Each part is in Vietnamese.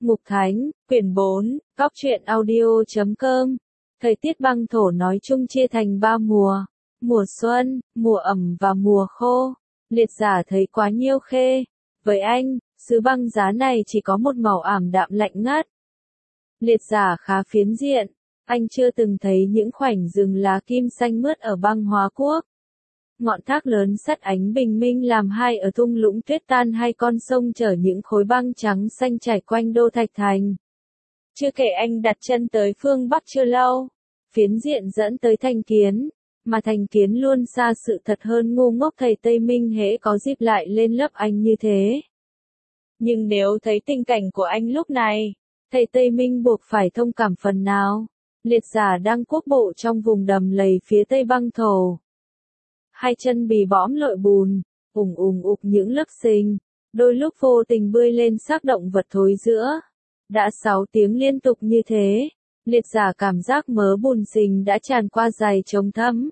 Mục Thánh, quyển 4, Góc truyện audio.com. Thời tiết băng thổ nói chung chia thành 3 mùa, mùa xuân, mùa ẩm và mùa khô. Liệt giả thấy quá nhiêu khê. Với anh, xứ băng giá này chỉ có một màu ảm đạm lạnh ngắt. Liệt giả khá phiến diện, anh chưa từng thấy những khoảnh rừng lá kim xanh mướt ở băng Hóa Quốc. Ngọn thác lớn sắt ánh bình minh làm hai ở thung lũng tuyết tan hay con sông chở những khối băng trắng xanh trải quanh đô Thạch Thành. Chưa kể anh đặt chân tới phương Bắc chưa lâu, phiến diện dẫn tới thành kiến, mà thành kiến luôn xa sự thật hơn ngu ngốc thầy Tây Minh hễ có dịp lại lên lớp anh như thế. Nhưng nếu thấy tình cảnh của anh lúc này, thầy Tây Minh buộc phải thông cảm phần nào. Liệt giả đang quốc bộ trong vùng đầm lầy phía tây băng thổ. Hai chân bì bõm lội bùn, ủng ục những lớp sình, đôi lúc vô tình bơi lên xác động vật thối giữa. Đã 6 tiếng liên tục như thế, liệt giả cảm giác mớ bùn sình đã tràn qua giày trông thấm.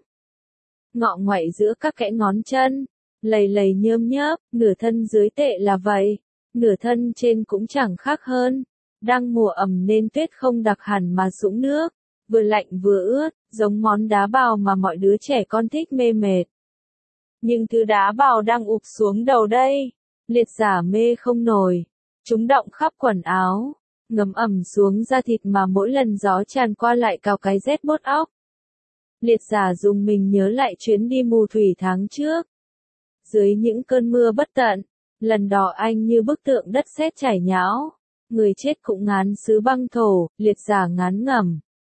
Ngọ ngoại giữa các kẽ ngón chân, lầy lầy nhớm nhớp, nửa thân dưới tệ là vậy, nửa thân trên cũng chẳng khác hơn. Đang mùa ẩm nên tuyết không đặc hẳn mà sũng nước, vừa lạnh vừa ướt, giống món đá bào mà mọi đứa trẻ con thích mê mệt. Nhưng thứ đá bào đang ụp xuống đầu đây, liệt giả mê không nổi. Chúng đọng khắp quần áo, ngấm ẩm xuống da thịt mà mỗi lần gió tràn qua lại cào cái rét buốt óc. Liệt giả dùng mình nhớ lại chuyến đi mù thủy tháng trước. Dưới những cơn mưa bất tận, lần đó anh như bức tượng đất sét chảy nhão. Người chết cũng ngán xứ băng thổ, liệt giả ngán ngẩm.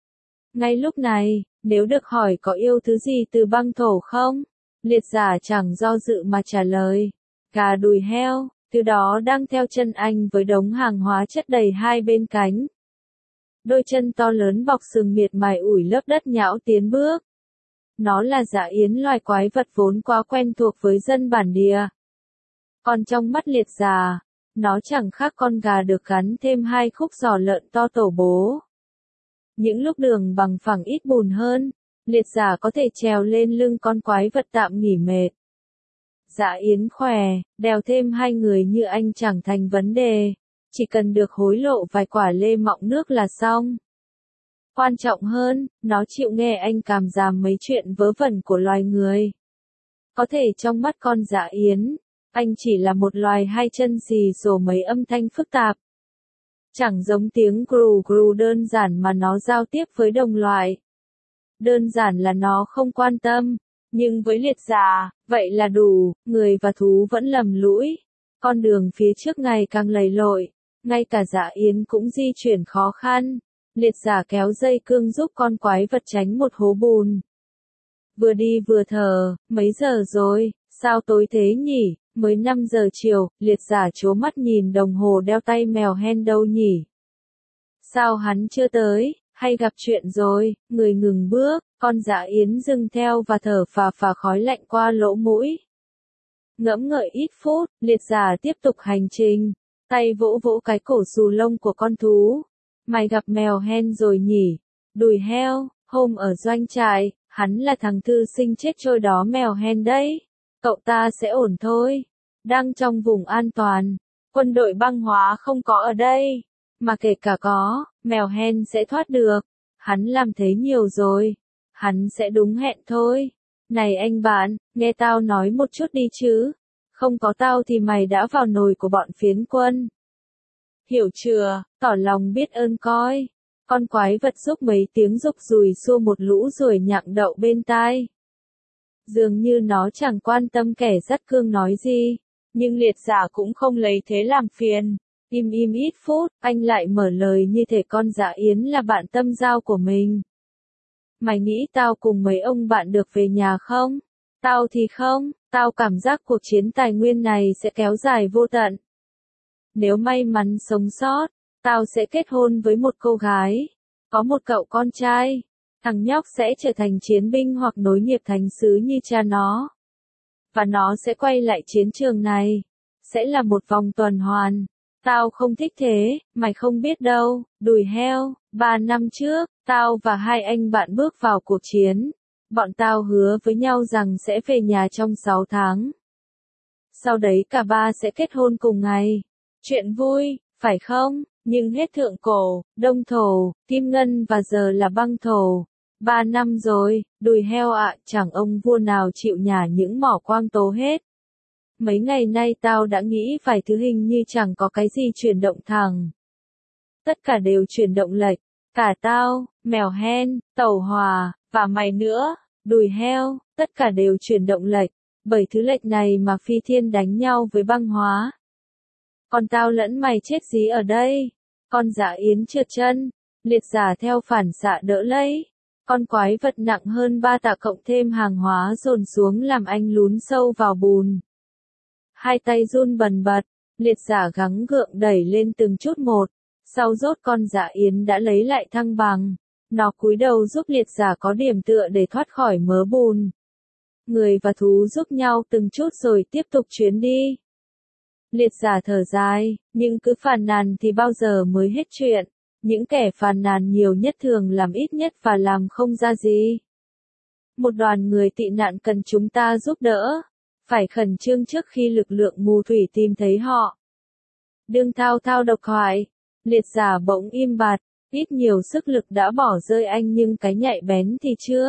Ngay lúc này, nếu được hỏi có yêu thứ gì từ băng thổ không? Liệt giả chẳng do dự mà trả lời. Gà đùi heo, thứ đó đang theo chân anh với đống hàng hóa chất đầy hai bên cánh. Đôi chân to lớn bọc sừng miệt mài ủi lớp đất nhão tiến bước. Nó là dã yến, loài quái vật vốn quá quen thuộc với dân bản địa. Còn trong mắt liệt giả, nó chẳng khác con gà được gắn thêm hai khúc giò lợn to tổ bố. Những lúc đường bằng phẳng ít bùn hơn, liệt giả có thể trèo lên lưng con quái vật tạm nghỉ mệt. Dã yến khỏe, đèo thêm hai người như anh chẳng thành vấn đề, chỉ cần được hối lộ vài quả lê mọng nước là xong. Quan trọng hơn, nó chịu nghe anh càm ràm mấy chuyện vớ vẩn của loài người. Có thể trong mắt con dã yến, anh chỉ là một loài hai chân xì xồ mấy âm thanh phức tạp. Chẳng giống tiếng gru gru đơn giản mà nó giao tiếp với đồng loại. Đơn giản là nó không quan tâm, nhưng với liệt giả, vậy là đủ, người và thú vẫn lầm lũi. Con đường phía trước ngày càng lầy lội, ngay cả dã yến cũng di chuyển khó khăn. Liệt giả kéo dây cương giúp con quái vật tránh một hố bùn. Vừa đi vừa thở, mấy giờ rồi, sao tối thế nhỉ? Mới 5 giờ chiều, liệt giả trố mắt nhìn đồng hồ đeo tay mèo hen đâu nhỉ? Sao hắn chưa tới, hay gặp chuyện rồi? Người ngừng bước, con dã yến dừng theo và thở phà phà khói lạnh qua lỗ mũi. Ngẫm ngợi ít phút, liệt giả tiếp tục hành trình, tay vỗ vỗ cái cổ xù lông của con thú. Mày gặp mèo hen rồi nhỉ? Đùi heo, hôm ở doanh trại, hắn là thằng thư sinh chết trôi đó mèo hen đấy. Cậu ta sẽ ổn thôi. Đang trong vùng an toàn. Quân đội băng hóa không có ở đây. Mà kể cả có, mèo hen sẽ thoát được. Hắn làm thế nhiều rồi. Hắn sẽ đúng hẹn thôi. Này anh bạn, nghe tao nói một chút đi chứ. Không có tao thì mày đã vào nồi của bọn phiến quân. Hiểu chưa, tỏ lòng biết ơn coi. Con quái vật giúp mấy tiếng rục rùi xua một lũ ruồi nhặng đậu bên tai. Dường như nó chẳng quan tâm kẻ dắt cương nói gì, nhưng liệt giả cũng không lấy thế làm phiền. Im ít phút, anh lại mở lời như thể con dã yến là bạn tâm giao của mình. Mày nghĩ tao cùng mấy ông bạn được về nhà không? Tao thì không, tao cảm giác cuộc chiến tài nguyên này sẽ kéo dài vô tận. Nếu may mắn sống sót, tao sẽ kết hôn với một cô gái, có một cậu con trai. Thằng nhóc sẽ trở thành chiến binh hoặc nối nghiệp thánh sứ như cha nó. Và nó sẽ quay lại chiến trường này. Sẽ là một vòng tuần hoàn. Tao không thích thế, mày không biết đâu, đùi heo. 3 năm trước, tao và hai anh bạn bước vào cuộc chiến. Bọn tao hứa với nhau rằng sẽ về nhà trong 6 tháng. Sau đấy cả ba sẽ kết hôn cùng ngày. Chuyện vui, phải không? Nhưng hết thượng cổ, đông thổ, kim ngân và giờ là băng thổ. 3 năm rồi, đùi heo ạ, chẳng ông vua nào chịu nhả những mỏ quang tố hết. Mấy ngày nay tao đã nghĩ vài thứ hình như chẳng có cái gì chuyển động thẳng. Tất cả đều chuyển động lệch. Cả tao, mèo hen, tẩu hòa, và mày nữa, đùi heo, tất cả đều chuyển động lệch. Bởi thứ lệch này mà phi thiên đánh nhau với băng hóa. Còn tao lẫn mày chết dí ở đây. Con dã yến trượt chân, liệt giả theo phản xạ đỡ lấy. Con quái vật nặng hơn 3 tạ cộng thêm hàng hóa dồn xuống làm anh lún sâu vào bùn. Hai tay run bần bật, liệt giả gắng gượng đẩy lên từng chút một. Sau rốt con dã yến đã lấy lại thăng bằng. Nó cúi đầu giúp liệt giả có điểm tựa để thoát khỏi mớ bùn. Người và thú giúp nhau từng chút rồi tiếp tục chuyến đi. Liệt giả thở dài, nhưng cứ phàn nàn thì bao giờ mới hết chuyện. Những kẻ phàn nàn nhiều nhất thường làm ít nhất và làm không ra gì. Một đoàn người tị nạn cần chúng ta giúp đỡ. Phải khẩn trương trước khi lực lượng mù thủy tìm thấy họ. Đừng thao thao độc thoại. Liệt giả bỗng im bặt, ít nhiều sức lực đã bỏ rơi anh nhưng cái nhạy bén thì chưa.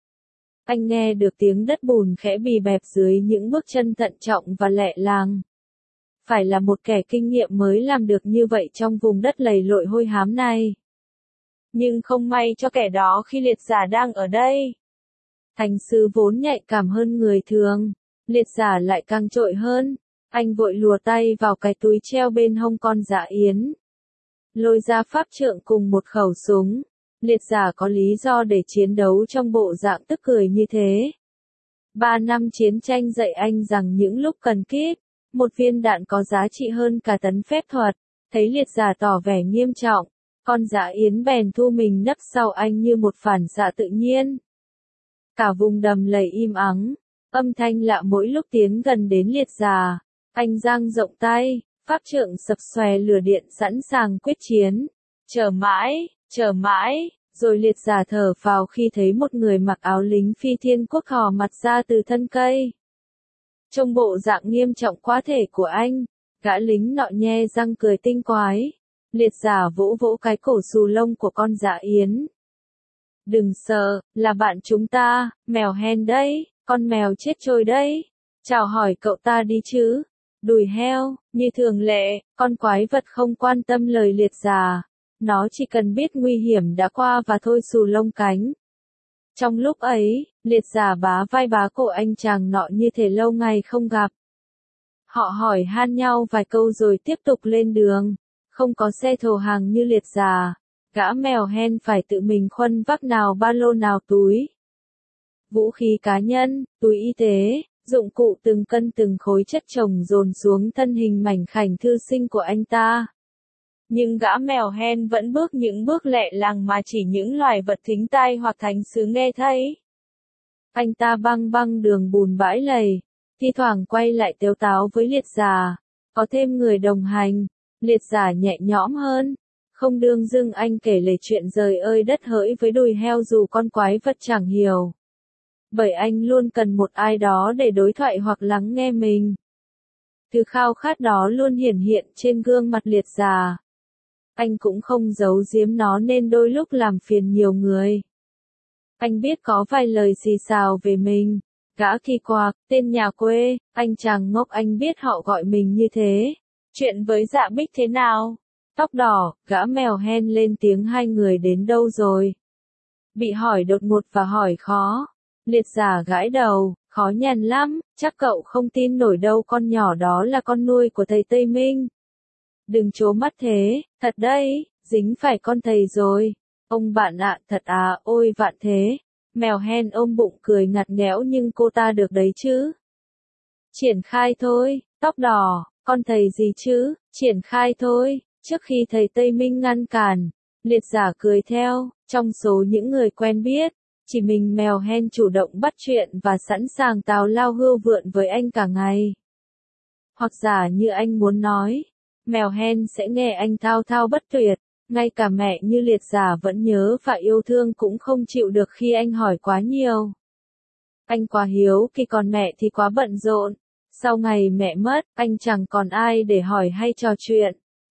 Anh nghe được tiếng đất bùn khẽ bì bẹp dưới những bước chân thận trọng và lẹ làng. Phải là một kẻ kinh nghiệm mới làm được như vậy trong vùng đất lầy lội hôi hám này. Nhưng không may cho kẻ đó khi liệt giả đang ở đây. Thành sư vốn nhạy cảm hơn người thường, liệt giả lại càng trội hơn. Anh vội lùa tay vào cái túi treo bên hông con dã yến. Lôi ra pháp trượng cùng một khẩu súng. Liệt giả có lý do để chiến đấu trong bộ dạng tức cười như thế. 3 năm chiến tranh dạy anh rằng những lúc cần kíp, một viên đạn có giá trị hơn cả tấn phép thuật. Thấy liệt giả tỏ vẻ nghiêm trọng, con dã yến bèn thu mình nấp sau anh như một phản xạ tự nhiên. Cả vùng đầm lầy im ắng, âm thanh lạ mỗi lúc tiến gần đến liệt giả. Anh dang rộng tay, pháp trượng sập xòe lửa điện sẵn sàng quyết chiến. Chờ mãi, rồi liệt giả thở phào khi thấy một người mặc áo lính phi thiên quốc thò mặt ra từ thân cây. Trong bộ dạng nghiêm trọng quá thể của anh, gã lính nọ nhe răng cười tinh quái. Liệt giả vỗ vỗ cái cổ xù lông của con dã yến. Đừng sợ, là bạn chúng ta, mèo hen đấy, con mèo chết trôi đấy. Chào hỏi cậu ta đi chứ. Đùi heo, như thường lệ, con quái vật không quan tâm lời liệt giả. Nó chỉ cần biết nguy hiểm đã qua và thôi xù lông cánh. Trong lúc ấy, liệt giả bá vai bá cổ anh chàng nọ như thể lâu ngày không gặp. Họ hỏi han nhau vài câu rồi tiếp tục lên đường. Không có xe thồ hàng như liệt giả. Gã mèo hen phải tự mình khuân vác nào ba lô nào túi. Vũ khí cá nhân, túi y tế, dụng cụ từng cân từng khối chất chồng dồn xuống thân hình mảnh khảnh thư sinh của anh ta. Nhưng gã mèo hen vẫn bước những bước lẹ làng mà chỉ những loài vật thính tai hoặc thánh sứ nghe thấy. Anh ta băng băng đường bùn bãi lầy, thi thoảng quay lại tếu táo với liệt giả. Có thêm người đồng hành, liệt giả nhẹ nhõm hơn. Không đương dưng anh kể lể chuyện rời ơi đất hỡi với đùi heo dù con quái vật chẳng hiểu. Bởi anh luôn cần một ai đó để đối thoại hoặc lắng nghe mình. Thứ khao khát đó luôn hiển hiện trên gương mặt liệt giả. Anh cũng không giấu giếm nó nên đôi lúc làm phiền nhiều người. Anh biết có vài lời xì xào về mình. Gã kỳ quặc, tên nhà quê, anh chàng ngốc anh biết họ gọi mình như thế. Chuyện với Dạ Bích thế nào? Tóc đỏ, gã mèo hen lên tiếng hai người đến đâu rồi? Bị hỏi đột ngột và hỏi khó. Liệt giả gãi đầu, khó nhằn lắm, chắc cậu không tin nổi đâu con nhỏ đó là con nuôi của thầy Tây Minh. Đừng trố mắt thế, thật đấy, dính phải con thầy rồi. Ông bạn ạ, thật à, ôi vạn thế. Mèo hen ôm bụng cười ngặt nghẽo nhưng cô ta được đấy chứ. Triển khai thôi, tóc đỏ, con thầy gì chứ, triển khai thôi. Trước khi thầy Tây Minh ngăn cản, liệt giả cười theo, trong số những người quen biết, chỉ mình mèo hen chủ động bắt chuyện và sẵn sàng tào lao hươu vượn với anh cả ngày. Hoặc giả như anh muốn nói, mèo hen sẽ nghe anh thao thao bất tuyệt, ngay cả mẹ như liệt giả vẫn nhớ và yêu thương cũng không chịu được khi anh hỏi quá nhiều. Anh quá hiếu kỳ còn mẹ thì quá bận rộn. Sau ngày mẹ mất, anh chẳng còn ai để hỏi hay trò chuyện.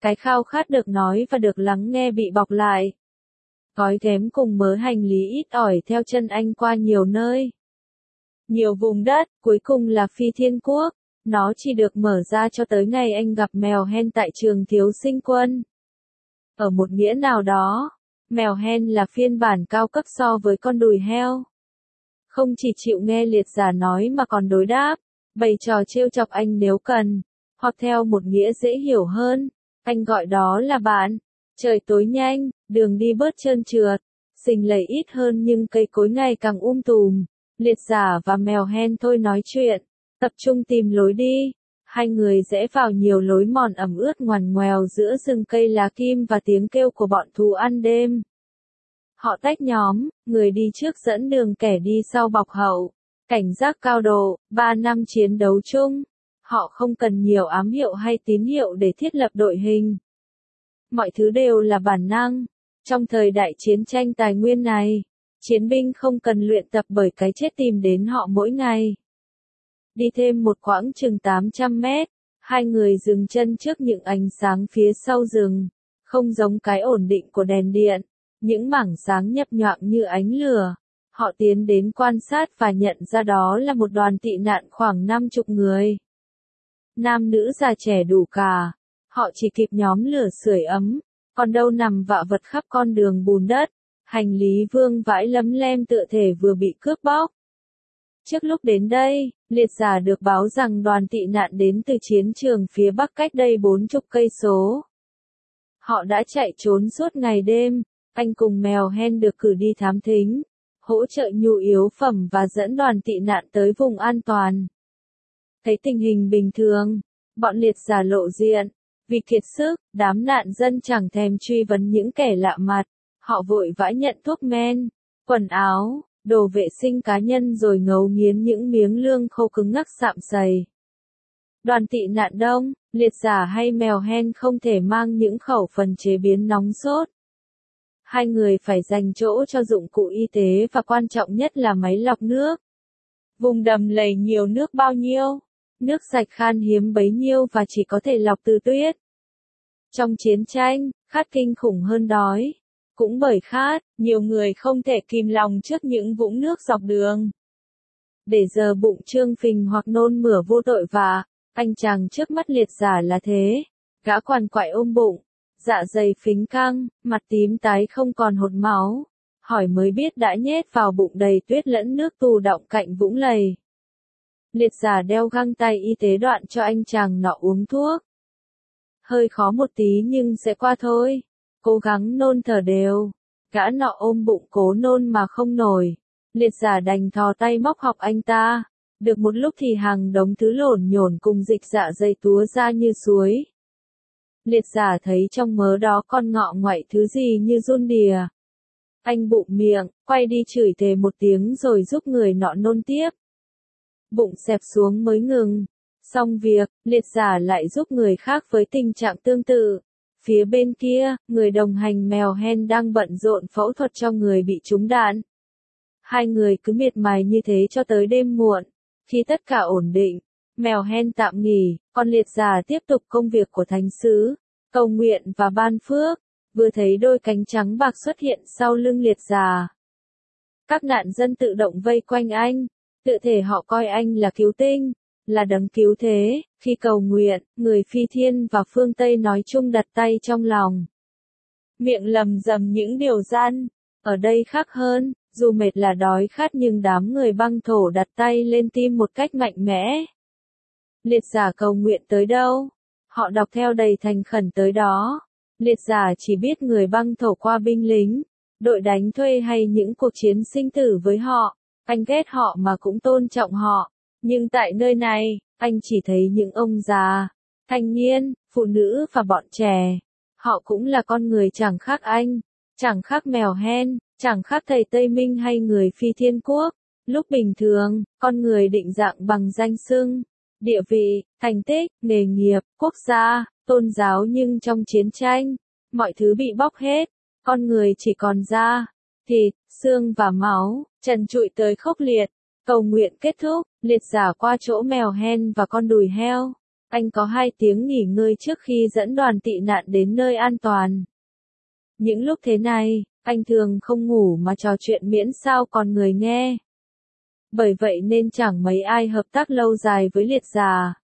Cái khao khát được nói và được lắng nghe bị bọc lại. Gói ghém cùng mớ hành lý ít ỏi theo chân anh qua nhiều nơi. Nhiều vùng đất, cuối cùng là Phi Thiên Quốc. Nó chỉ được mở ra cho tới ngày anh gặp mèo hen tại trường thiếu sinh quân. Ở một nghĩa nào đó, mèo hen là phiên bản cao cấp so với con đùi heo. Không chỉ chịu nghe liệt giả nói mà còn đối đáp, bày trò trêu chọc anh nếu cần, hoặc theo một nghĩa dễ hiểu hơn, anh gọi đó là bạn. Trời tối nhanh, đường đi bớt trơn trượt, sình lầy ít hơn nhưng cây cối ngày càng tùm. Liệt giả và mèo hen thôi nói chuyện, tập trung tìm lối đi. Hai người rẽ vào nhiều lối mòn ẩm ướt ngoằn ngoèo giữa rừng cây lá kim và tiếng kêu của bọn thú ăn đêm. Họ tách nhóm, người đi trước dẫn đường kẻ đi sau bọc hậu. Cảnh giác cao độ, 3 năm chiến đấu chung. Họ không cần nhiều ám hiệu hay tín hiệu để thiết lập đội hình. Mọi thứ đều là bản năng. Trong thời đại chiến tranh tài nguyên này, chiến binh không cần luyện tập bởi cái chết tìm đến họ mỗi ngày. Đi thêm một quãng chừng 800 mét, hai người dừng chân trước những ánh sáng phía sau rừng, không giống cái ổn định của đèn điện, những mảng sáng nhấp nhoạng như ánh lửa. Họ tiến đến quan sát và nhận ra đó là một đoàn tị nạn khoảng 50 người. Nam nữ già trẻ đủ cả, họ chỉ kịp nhóm lửa sưởi ấm, còn đâu nằm vạ vật khắp con đường bùn đất, hành lý vương vãi lấm lem tựa thể vừa bị cướp bóc. Trước lúc đến đây, liệt giả được báo rằng đoàn tị nạn đến từ chiến trường phía bắc cách đây 40 cây số. Họ đã chạy trốn suốt ngày đêm, anh cùng mèo hen được cử đi thám thính, hỗ trợ nhu yếu phẩm và dẫn đoàn tị nạn tới vùng an toàn. Thấy tình hình bình thường, bọn liệt giả lộ diện, vì kiệt sức, đám nạn dân chẳng thèm truy vấn những kẻ lạ mặt, họ vội vã nhận thuốc men, quần áo, đồ vệ sinh cá nhân rồi ngấu nghiến những miếng lương khô cứng ngắc sạm sầy. Đoàn tị nạn đông, liệt giả hay mèo hen không thể mang những khẩu phần chế biến nóng sốt. Hai người phải dành chỗ cho dụng cụ y tế và quan trọng nhất là máy lọc nước. Vùng đầm lầy nhiều nước bao nhiêu, nước sạch khan hiếm bấy nhiêu và chỉ có thể lọc từ tuyết. Trong chiến tranh, khát kinh khủng hơn đói. Cũng bởi khát, nhiều người không thể kìm lòng trước những vũng nước dọc đường. Để giờ bụng trương phình hoặc nôn mửa vô tội vạ, anh chàng trước mắt liệt giả là thế. Gã quằn quại ôm bụng, dạ dày phình căng, mặt tím tái không còn hột máu. Hỏi mới biết đã nhét vào bụng đầy tuyết lẫn nước tù đọng cạnh vũng lầy. Liệt giả đeo găng tay y tế đoạn cho anh chàng nọ uống thuốc. Hơi khó một tí nhưng sẽ qua thôi. Cố gắng nôn thở đều. Gã nọ ôm bụng cố nôn mà không nổi. Liệt giả đành thò tay móc học anh ta. Được một lúc thì hàng đống thứ lổn nhổn cùng dịch dạ dày túa ra như suối. Liệt giả thấy trong mớ đó con ngọ ngoại thứ gì như giun đìa. Anh bụng miệng, quay đi chửi thề một tiếng rồi giúp người nọ nôn tiếp. Bụng xẹp xuống mới ngừng. Xong việc, liệt giả lại giúp người khác với tình trạng tương tự. Phía bên kia, người đồng hành mèo hen đang bận rộn phẫu thuật cho người bị trúng đạn. Hai người cứ miệt mài như thế cho tới đêm muộn. Khi tất cả ổn định, mèo hen tạm nghỉ, còn liệt giả tiếp tục công việc của thánh sứ, cầu nguyện và ban phước. Vừa thấy đôi cánh trắng bạc xuất hiện sau lưng liệt giả. Các nạn dân tự động vây quanh anh, tự thể họ coi anh là cứu tinh, là đấng cứu thế. Khi cầu nguyện, người Phi Thiên và phương Tây nói chung đặt tay trong lòng. Miệng lầm rầm những điều gian. Ở đây khác hơn, dù mệt là đói khát nhưng đám người băng thổ đặt tay lên tim một cách mạnh mẽ. Liệt giả cầu nguyện tới đâu, họ đọc theo đầy thành khẩn tới đó. Liệt giả chỉ biết người băng thổ qua binh lính, đội đánh thuê hay những cuộc chiến sinh tử với họ. Anh ghét họ mà cũng tôn trọng họ. Nhưng tại nơi này, anh chỉ thấy những ông già, thanh niên, phụ nữ và bọn trẻ. Họ cũng là con người chẳng khác anh, chẳng khác mèo hen, chẳng khác thầy Tây Minh hay người Phi Thiên Quốc. Lúc bình thường, con người định dạng bằng danh xưng, địa vị, thành tích, nghề nghiệp, quốc gia, tôn giáo nhưng trong chiến tranh, mọi thứ bị bóc hết. Con người chỉ còn da, thịt, xương và máu, trần trụi tới khốc liệt. Cầu nguyện kết thúc, liệt giả qua chỗ mèo hen và con đùi heo. Anh có 2 tiếng nghỉ ngơi trước khi dẫn đoàn tị nạn đến nơi an toàn. Những lúc thế này, anh thường không ngủ mà trò chuyện miễn sao còn người nghe. Bởi vậy nên chẳng mấy ai hợp tác lâu dài với liệt giả.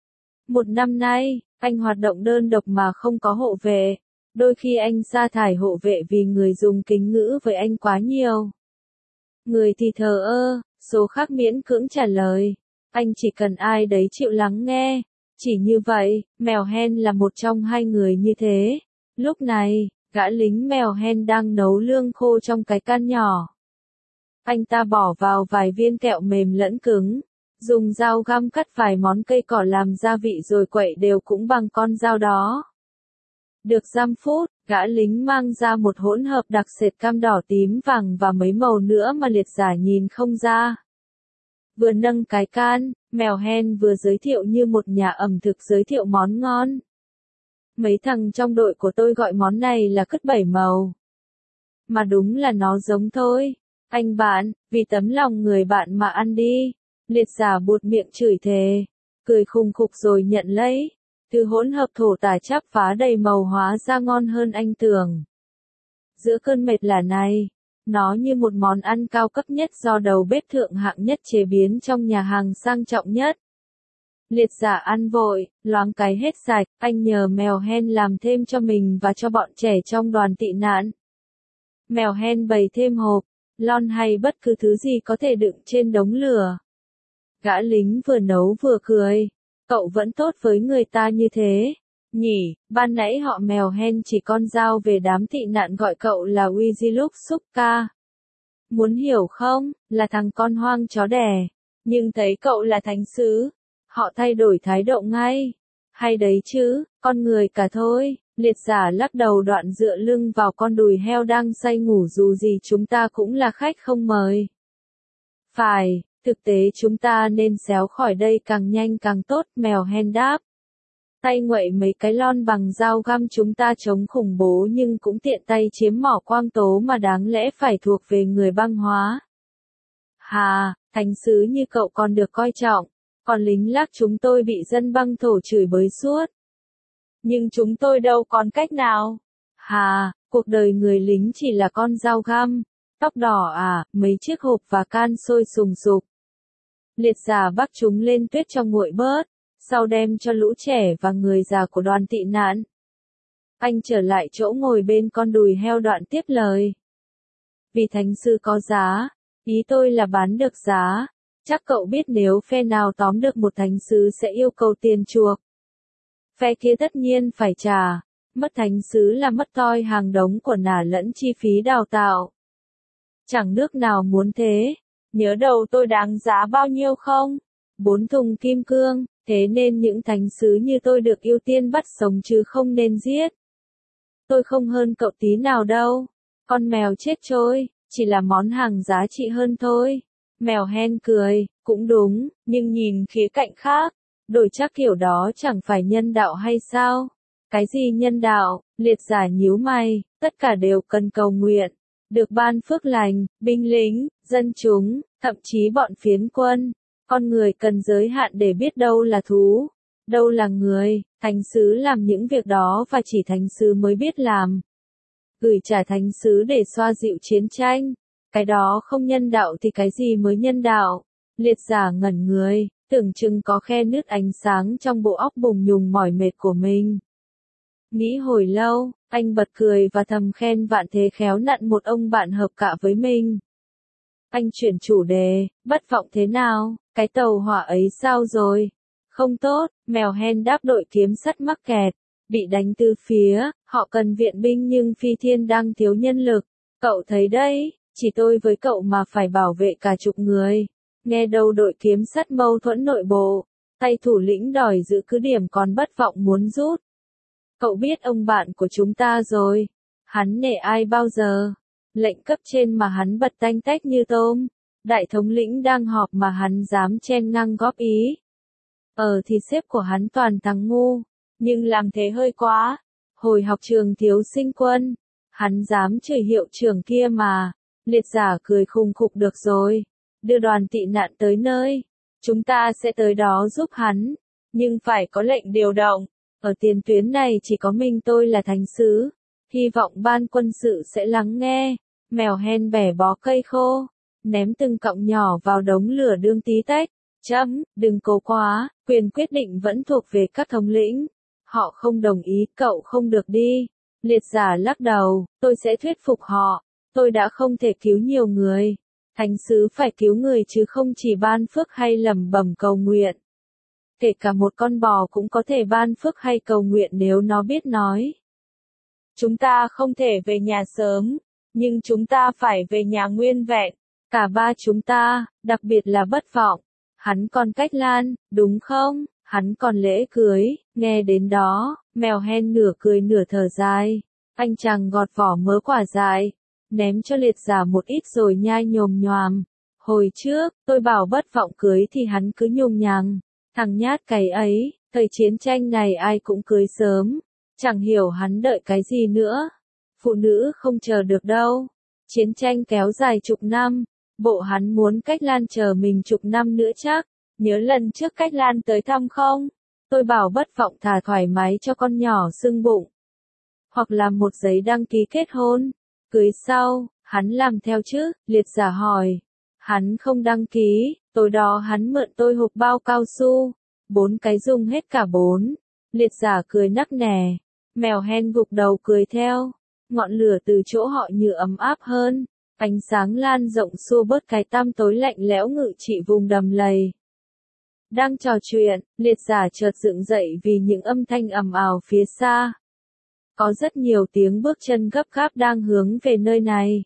1 năm nay, anh hoạt động đơn độc mà không có hộ vệ. Đôi khi anh sa thải hộ vệ vì người dùng kính ngữ với anh quá nhiều. Người thì thờ ơ, số khác miễn cưỡng trả lời. Anh chỉ cần ai đấy chịu lắng nghe. Chỉ như vậy, mèo Hen là một trong 2 người như thế. Lúc này, gã lính mèo Hen đang nấu lương khô trong cái can nhỏ. Anh ta bỏ vào vài viên kẹo mềm lẫn cứng, dùng dao găm cắt vài món cây cỏ làm gia vị rồi quậy đều cũng bằng con dao đó. Được 5 phút, gã lính mang ra một hỗn hợp đặc sệt cam đỏ tím vàng và mấy màu nữa mà liệt giả nhìn không ra. Vừa nâng cái can, mèo Hen vừa giới thiệu như một nhà ẩm thực giới thiệu món ngon. Mấy thằng trong đội của tôi gọi món này là cứt 7 màu. Mà đúng là nó giống thôi. Anh bạn, vì tấm lòng người bạn mà ăn đi. Liệt giả buột miệng chửi thề, cười khùng khục rồi nhận lấy. Từ hỗn hợp thổ tả chắp phá đầy màu hóa ra ngon hơn anh tưởng. Giữa cơn mệt lả này, nó như một món ăn cao cấp nhất do đầu bếp thượng hạng nhất chế biến trong nhà hàng sang trọng nhất. Liệt giả ăn vội, loáng cái hết sạch, anh nhờ mèo Hen làm thêm cho mình và cho bọn trẻ trong đoàn tị nạn. Mèo Hen bày thêm hộp, lon hay bất cứ thứ gì có thể đựng trên đống lửa. Gã lính vừa nấu vừa cười. Cậu vẫn tốt với người ta như thế. Nhỉ, ban nãy họ mèo Hen chỉ con dao về đám tị nạn gọi cậu là Wiziluk Sukka. Muốn hiểu không, là thằng con hoang chó đẻ. Nhưng thấy cậu là thánh sứ, họ thay đổi thái độ ngay. Hay đấy chứ, con người cả thôi. Liệt giả lắc đầu đoạn dựa lưng vào con đùi heo đang say ngủ dù gì chúng ta cũng là khách không mời. Phải, thực tế chúng ta nên xéo khỏi đây càng nhanh càng tốt, mèo Hen đáp. Tay nguậy mấy cái lon bằng dao găm chúng ta chống khủng bố nhưng cũng tiện tay chiếm mỏ quang tố mà đáng lẽ phải thuộc về người băng hóa. Hà, thánh sứ như cậu còn được coi trọng, còn lính lác chúng tôi bị dân băng thổ chửi bới suốt. Nhưng chúng tôi đâu còn cách nào. Hà, cuộc đời người lính chỉ là con dao găm. Tóc đỏ à, mấy chiếc hộp và can sôi sùng sục. Liệt giả bắc chúng lên tuyết cho nguội bớt, sau đem cho lũ trẻ và người già của đoàn tị nạn. Anh trở lại chỗ ngồi bên con đùi heo đoạn tiếp lời. Vì thánh sư có giá, ý tôi là bán được giá. Chắc cậu biết nếu phe nào tóm được một thánh sứ sẽ yêu cầu tiền chuộc. Phe kia tất nhiên phải trả, mất thánh sứ là mất toi hàng đống của nả lẫn chi phí đào tạo. Chẳng nước nào muốn thế. Nhớ đầu tôi đáng giá bao nhiêu không? 4 thùng kim cương, thế nên những thánh sứ như tôi được ưu tiên bắt sống chứ không nên giết. Tôi không hơn cậu tí nào đâu. Con mèo chết trôi, chỉ là món hàng giá trị hơn thôi. Mèo Hen cười, cũng đúng, nhưng nhìn khía cạnh khác, đổi chắc kiểu đó chẳng phải nhân đạo hay sao? Cái gì nhân đạo? Liệt giả nhíu mày, tất cả đều cần cầu nguyện. Được ban phước lành, binh lính, dân chúng, thậm chí bọn phiến quân. Con người cần giới hạn để biết đâu là thú, đâu là người. Thánh sứ làm những việc đó và chỉ thánh sứ mới biết làm. Gửi trả thánh sứ để xoa dịu chiến tranh. Cái đó không nhân đạo thì cái gì mới nhân đạo? Liệt giả ngẩn người, tưởng chừng có khe nứt ánh sáng trong bộ óc bùng nhùng mỏi mệt của mình. Nghĩ hồi lâu, anh bật cười và thầm khen vạn thế khéo nặn một ông bạn hợp cạ với mình. Anh chuyển chủ đề, bất vọng thế nào, cái tàu hỏa ấy sao rồi? Không tốt, mèo Hen đáp đội kiếm sắt mắc kẹt, bị đánh từ phía, họ cần viện binh nhưng Phi Thiên đang thiếu nhân lực. Cậu thấy đấy, chỉ tôi với cậu mà phải bảo vệ cả chục người. Nghe đâu đội kiếm sắt mâu thuẫn nội bộ, tay thủ lĩnh đòi giữ cứ điểm còn bất vọng muốn rút. Cậu biết ông bạn của chúng ta rồi, hắn nể ai bao giờ, lệnh cấp trên mà hắn bật tanh tách như tôm, đại thống lĩnh đang họp mà hắn dám chen ngang góp ý. Thì sếp của hắn toàn thằng ngu, nhưng làm thế hơi quá. Hồi học trường thiếu sinh quân, hắn dám chửi hiệu trưởng kia mà. Liệt giả cười khùng khục được rồi, đưa đoàn tị nạn tới nơi, chúng ta sẽ tới đó giúp hắn. nhưng phải có lệnh điều động. Ở tiền tuyến này chỉ có mình tôi là thánh sứ. Hy vọng ban quân sự sẽ lắng nghe. Mèo hen bẻ bó cây khô, ném từng cọng nhỏ vào đống lửa đương tí tách. Đừng cố quá, quyền quyết định vẫn thuộc về các thống lĩnh. Họ không đồng ý, cậu không được đi. Liệt giả lắc đầu, tôi sẽ thuyết phục họ. Tôi đã không thể cứu nhiều người. Thánh sứ phải cứu người chứ không chỉ ban phước hay lẩm bẩm cầu nguyện. Kể cả một con bò cũng có thể ban phước hay cầu nguyện nếu nó biết nói. Chúng ta không thể về nhà sớm, nhưng chúng ta phải về nhà nguyên vẹn. Cả ba chúng ta, đặc biệt là Bất Vọng. Hắn còn Cách Lan, đúng không? Hắn còn lễ cưới. Nghe đến đó, mèo hen nửa cười nửa thở dài. Anh chàng gọt vỏ mớ quả dại, ném cho liệt giả một ít rồi nhai nhồm nhoàm. Hồi trước, tôi bảo Bất Vọng cưới thì hắn cứ nhùng nhằng. Thằng nhát cái ấy, thời chiến tranh này ai cũng cưới sớm. Chẳng hiểu hắn đợi cái gì nữa. Phụ nữ không chờ được đâu. Chiến tranh kéo dài chục năm. Bộ hắn muốn Cách Lan chờ mình chục năm nữa chắc. Nhớ lần trước Cách Lan tới thăm không? Tôi bảo Bất Vọng thả thoải mái cho con nhỏ sưng bụng. Hoặc là một giấy đăng ký kết hôn. Cưới sau, hắn làm theo chứ? Liệt giả hỏi. Hắn không đăng ký, tối đó hắn mượn tôi hộp bao cao su. 4 cái dùng hết cả 4. Liệt giả cười nắc nẻ. Mèo hen gục đầu cười theo. Ngọn lửa từ chỗ họ như ấm áp hơn. Ánh sáng lan rộng xua bớt cái tăm tối lạnh lẽo ngự trị vùng đầm lầy. Đang trò chuyện, liệt giả chợt dựng dậy vì những âm thanh ầm ào phía xa. Có rất nhiều tiếng bước chân gấp gáp đang hướng về nơi này.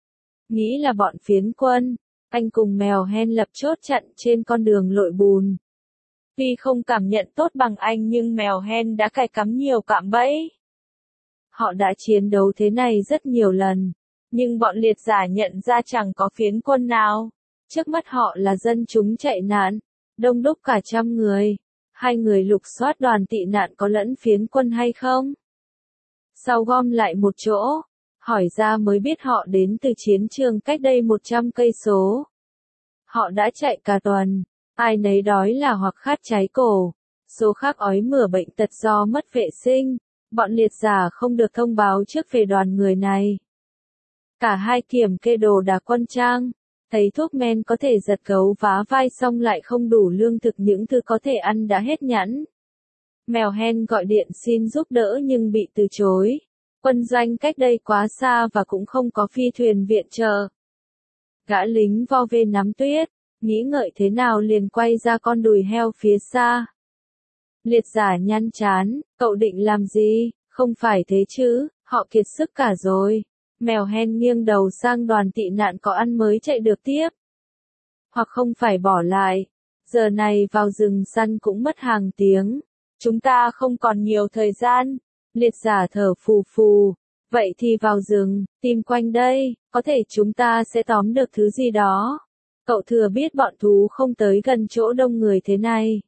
Nghĩ là bọn phiến quân. Anh cùng mèo hen lập chốt chặn trên con đường lội bùn. Tuy không cảm nhận tốt bằng anh nhưng mèo hen đã cài cắm nhiều cạm bẫy. Họ đã chiến đấu thế này rất nhiều lần. Nhưng bọn liệt giả nhận ra chẳng có phiến quân nào. Trước mắt họ là dân chúng chạy nạn. Đông đúc cả 100 người. 2 người lục soát đoàn tị nạn có lẫn phiến quân hay không? Sau gom lại một chỗ. Hỏi ra mới biết họ đến từ chiến trường cách đây 100 cây số. Họ đã chạy cả tuần. Ai nấy đói là hoặc khát cháy cổ. Số khác ói mửa bệnh tật do mất vệ sinh. Bọn liệt giả không được thông báo trước về đoàn người này. Cả hai kiểm kê đồ đạc quân trang. Thấy thuốc men có thể giật gấu vá vai xong lại không đủ lương thực, những thứ có thể ăn đã hết nhẵn. Mèo hen gọi điện xin giúp đỡ nhưng bị từ chối. Quân doanh cách đây quá xa và cũng không có phi thuyền viện trợ. Gã lính vo về nắm tuyết, nghĩ ngợi thế nào liền quay ra con đùi heo phía xa. Liệt giả nhăn chán, cậu định làm gì? Không phải thế chứ, họ kiệt sức cả rồi. Mèo hen nghiêng đầu sang đoàn tị nạn có ăn mới chạy được tiếp. Hoặc không phải bỏ lại. Giờ này vào rừng săn cũng mất hàng tiếng. Chúng ta không còn nhiều thời gian. Liệt giả thở phù phù. Vậy thì vào rừng, tìm quanh đây, có thể chúng ta sẽ tóm được thứ gì đó. Cậu thừa biết bọn thú không tới gần chỗ đông người thế này.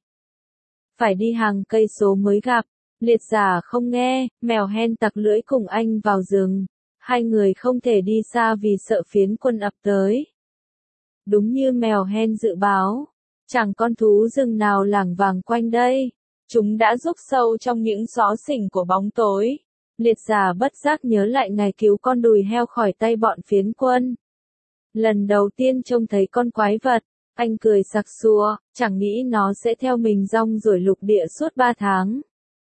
Phải đi hàng cây số mới gặp. Liệt giả không nghe, mèo hen tặc lưỡi cùng anh vào rừng. 2 người không thể đi xa vì sợ phiến quân ập tới. Đúng như mèo hen dự báo. Chẳng con thú rừng nào lảng vàng quanh đây. Chúng đã rúc sâu trong những xó xỉnh của bóng tối. Liệt giả bất giác nhớ lại ngày cứu con đùi heo khỏi tay bọn phiến quân. Lần đầu tiên trông thấy con quái vật, anh cười sặc sụa, chẳng nghĩ nó sẽ theo mình rong ruổi lục địa suốt 3 tháng.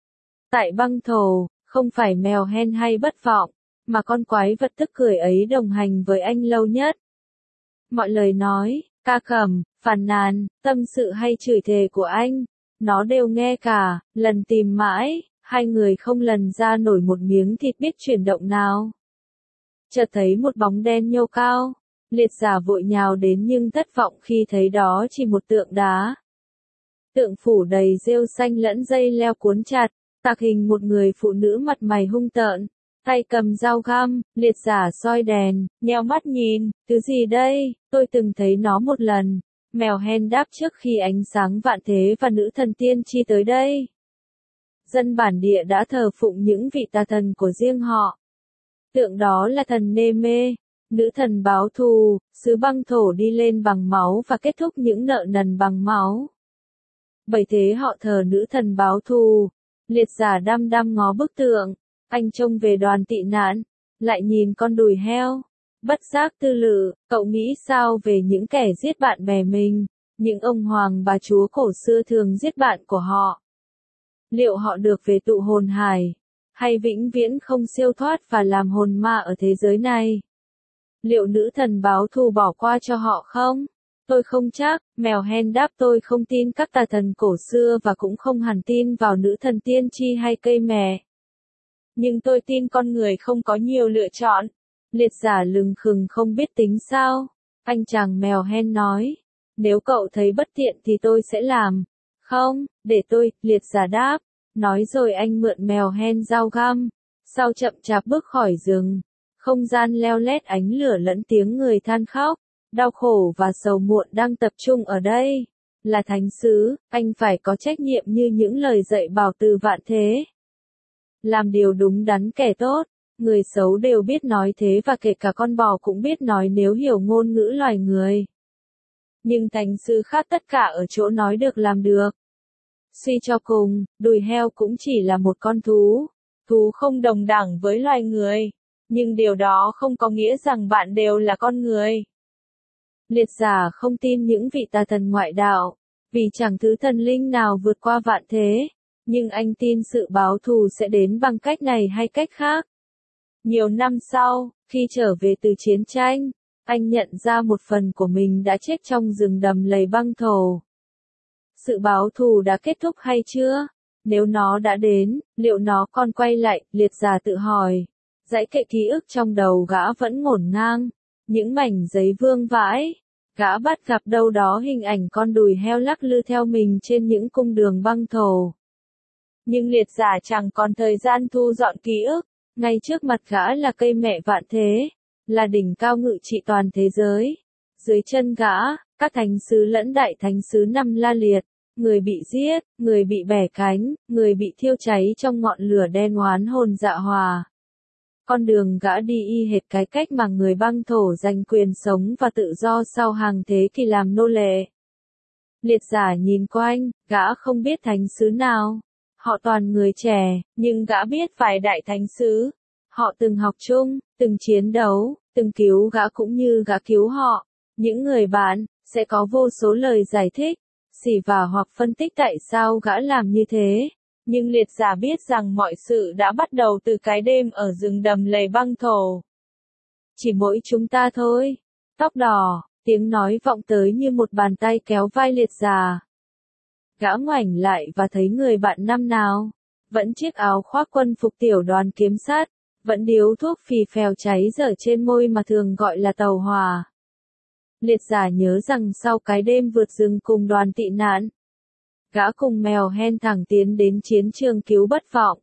Tại băng thổ, không phải mèo hen hay Bất Vọng, mà con quái vật tức cười ấy đồng hành với anh lâu nhất. Mọi lời nói, ca khẩm, phàn nàn, tâm sự hay chửi thề của anh, nó đều nghe cả. Lần tìm mãi, 2 người không lần ra nổi một miếng thịt biết chuyển động nào. Chợt thấy một bóng đen nhô cao. Liệt giả vội nhào đến nhưng thất vọng khi thấy đó chỉ một tượng đá. Tượng phủ đầy rêu xanh lẫn dây leo cuốn chặt, tạc hình một người phụ nữ mặt mày hung tợn, tay cầm dao găm. Liệt giả soi đèn, nheo mắt nhìn, thứ gì đây? Tôi từng thấy nó một lần. Mèo hen đáp trước khi ánh sáng vạn thế và nữ thần tiên tri tới đây. Dân bản địa đã thờ phụng những vị tà thần của riêng họ. Tượng đó là thần Nê Mê, nữ thần báo thù, xứ băng thổ đi lên bằng máu và kết thúc những nợ nần bằng máu. Bởi thế họ thờ nữ thần báo thù. Liệt giả đăm đăm ngó bức tượng, anh trông về đoàn tị nạn, lại nhìn con đùi heo. Bất giác tư lự, cậu nghĩ sao về những kẻ giết bạn bè mình, những ông hoàng bà chúa cổ xưa thường giết bạn của họ? Liệu họ được về tụ hồn hải, hay vĩnh viễn không siêu thoát và làm hồn ma ở thế giới này? Liệu nữ thần báo thù bỏ qua cho họ không? Tôi không chắc, mèo hen đáp, tôi không tin các tà thần cổ xưa và cũng không hẳn tin vào nữ thần tiên tri hay cây mẹ. Nhưng tôi tin con người không có nhiều lựa chọn. Liệt giả lừng khừng không biết tính sao. Anh chàng mèo hen nói. Nếu cậu thấy bất tiện thì tôi sẽ làm. Không, để tôi, liệt giả đáp. Nói rồi anh mượn mèo hen dao găm. Sau chậm chạp bước khỏi rừng. Không gian leo lét ánh lửa lẫn tiếng người than khóc. Đau khổ và sầu muộn đang tập trung ở đây. Là thánh sứ, anh phải có trách nhiệm như những lời dạy bảo từ vạn thế. Làm điều đúng đắn kẻ tốt, người xấu đều biết nói thế và kể cả con bò cũng biết nói nếu hiểu ngôn ngữ loài người. Nhưng thánh sứ khác tất cả ở chỗ nói được làm được. Suy cho cùng, đùi heo cũng chỉ là một con thú. Thú không đồng đẳng với loài người. Nhưng điều đó không có nghĩa rằng bạn đều là con người. Liệt giả không tin những vị tà thần ngoại đạo, vì chẳng thứ thần linh nào vượt qua vạn thế. Nhưng anh tin sự báo thù sẽ đến bằng cách này hay cách khác. Nhiều năm sau, khi trở về từ chiến tranh, anh nhận ra một phần của mình đã chết trong rừng đầm lầy băng thổ. Sự báo thù đã kết thúc hay chưa? Nếu nó đã đến, liệu nó còn quay lại? Liệt giả tự hỏi. Dãy kệ ký ức trong đầu gã vẫn ngổn ngang. Những mảnh giấy vương vãi. Gã bắt gặp đâu đó hình ảnh con đùi heo lắc lư theo mình trên những cung đường băng thổ. Nhưng liệt giả chẳng còn thời gian thu dọn ký ức. Ngay trước mặt gã là cây mẹ vạn thế. Là đỉnh cao ngự trị toàn thế giới. Dưới chân gã, các thánh sứ lẫn đại thánh sứ nằm la liệt. Người bị giết, người bị bẻ cánh, người bị thiêu cháy trong ngọn lửa đen oán hồn dạ hòa. Con đường gã đi y hệt cái cách mà người băng thổ giành quyền sống và tự do sau hàng thế kỷ làm nô lệ. Liệt giả nhìn quanh, gã không biết thánh sứ nào. Họ toàn người trẻ, nhưng gã biết vài đại thánh sứ. Họ từng học chung, từng chiến đấu, từng cứu gã cũng như gã cứu họ. Những người bạn, sẽ có vô số lời giải thích, xỉ vả hoặc phân tích tại sao gã làm như thế. Nhưng liệt giả biết rằng mọi sự đã bắt đầu từ cái đêm ở rừng đầm lầy băng thổ. Chỉ mỗi chúng ta thôi. Tóc đỏ, tiếng nói vọng tới như một bàn tay kéo vai liệt giả. Gã ngoảnh lại và thấy người bạn năm nào. Vẫn chiếc áo khoác quân phục tiểu đoàn kiếm sát. Vẫn điếu thuốc phì phèo cháy dở trên môi mà thường gọi là tàu hỏa. Liệt giả nhớ rằng sau cái đêm vượt rừng cùng đoàn tị nạn, gã cùng mèo hen thẳng tiến đến chiến trường cứu bất vọng.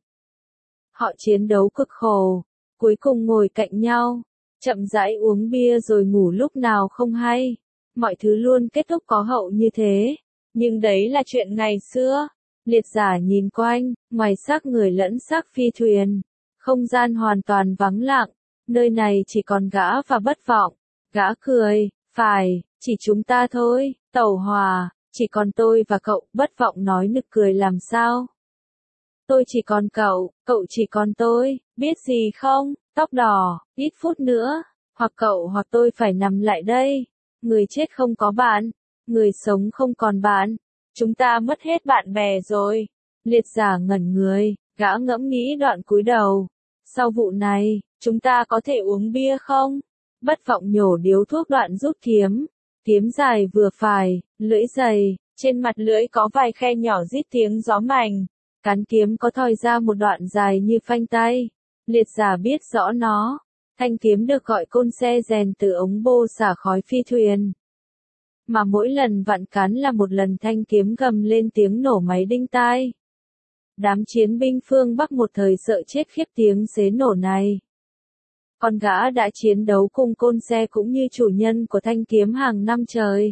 Họ chiến đấu cực khổ, cuối cùng ngồi cạnh nhau, chậm rãi uống bia rồi ngủ lúc nào không hay. Mọi thứ luôn kết thúc có hậu như thế. Nhưng đấy là chuyện ngày xưa. Liệt giả nhìn quanh, ngoài xác người lẫn xác phi thuyền. Không gian hoàn toàn vắng lặng. Nơi này chỉ còn gã và bất vọng. Gã cười, phải, chỉ chúng ta thôi, tàu hòa. Chỉ còn tôi và cậu, bất vọng nói nực cười làm sao? Tôi chỉ còn cậu chỉ còn tôi, biết gì không, tóc đỏ, ít phút nữa, hoặc cậu hoặc tôi phải nằm lại đây. Người chết không có bạn, người sống không còn bạn, chúng ta mất hết bạn bè rồi. Liệt giả ngẩn người, gã ngẫm nghĩ đoạn cúi đầu. Sau vụ này, chúng ta có thể uống bia không? Bất vọng nhổ điếu thuốc đoạn rút kiếm. Kiếm dài vừa phải, lưỡi dày, trên mặt lưỡi có vài khe nhỏ rít tiếng gió mảnh. Cán kiếm có thòi ra một đoạn dài như phanh tay. Liệt giả biết rõ nó. Thanh kiếm được gọi côn xe rèn từ ống bô xả khói phi thuyền. Mà mỗi lần vặn cán là một lần thanh kiếm gầm lên tiếng nổ máy đinh tai. Đám chiến binh phương Bắc một thời sợ chết khiếp tiếng xế nổ này. Con gã đã chiến đấu cùng côn xe cũng như chủ nhân của thanh kiếm hàng năm trời.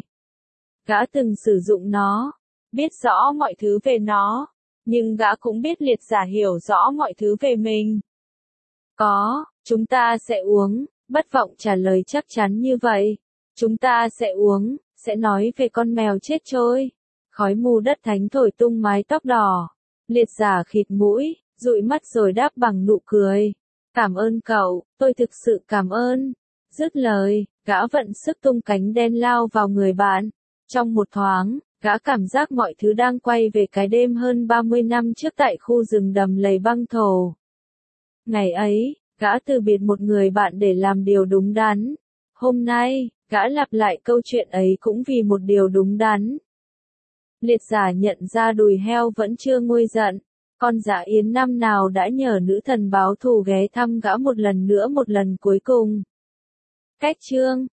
Gã từng sử dụng nó, biết rõ mọi thứ về nó, nhưng gã cũng biết liệt giả hiểu rõ mọi thứ về mình. Có, chúng ta sẽ uống, bất vọng trả lời chắc chắn như vậy. Chúng ta sẽ uống, sẽ nói về con mèo chết trôi. Khói mù đất thánh thổi tung mái tóc đỏ. Liệt giả khịt mũi, dụi mắt rồi đáp bằng nụ cười. Cảm ơn cậu, tôi thực sự cảm ơn. Dứt lời, gã vận sức tung cánh đen lao vào người bạn. Trong một thoáng, gã cảm giác mọi thứ đang quay về cái đêm hơn 30 năm trước tại khu rừng đầm lầy băng thổ. Ngày ấy, gã từ biệt một người bạn để làm điều đúng đắn. Hôm nay, gã lặp lại câu chuyện ấy cũng vì một điều đúng đắn. Liệt giả nhận ra đùi heo vẫn chưa nguôi giận. Con dã yến năm nào đã nhờ nữ thần báo thù ghé thăm gã một lần nữa, một lần cuối cùng. Cách chương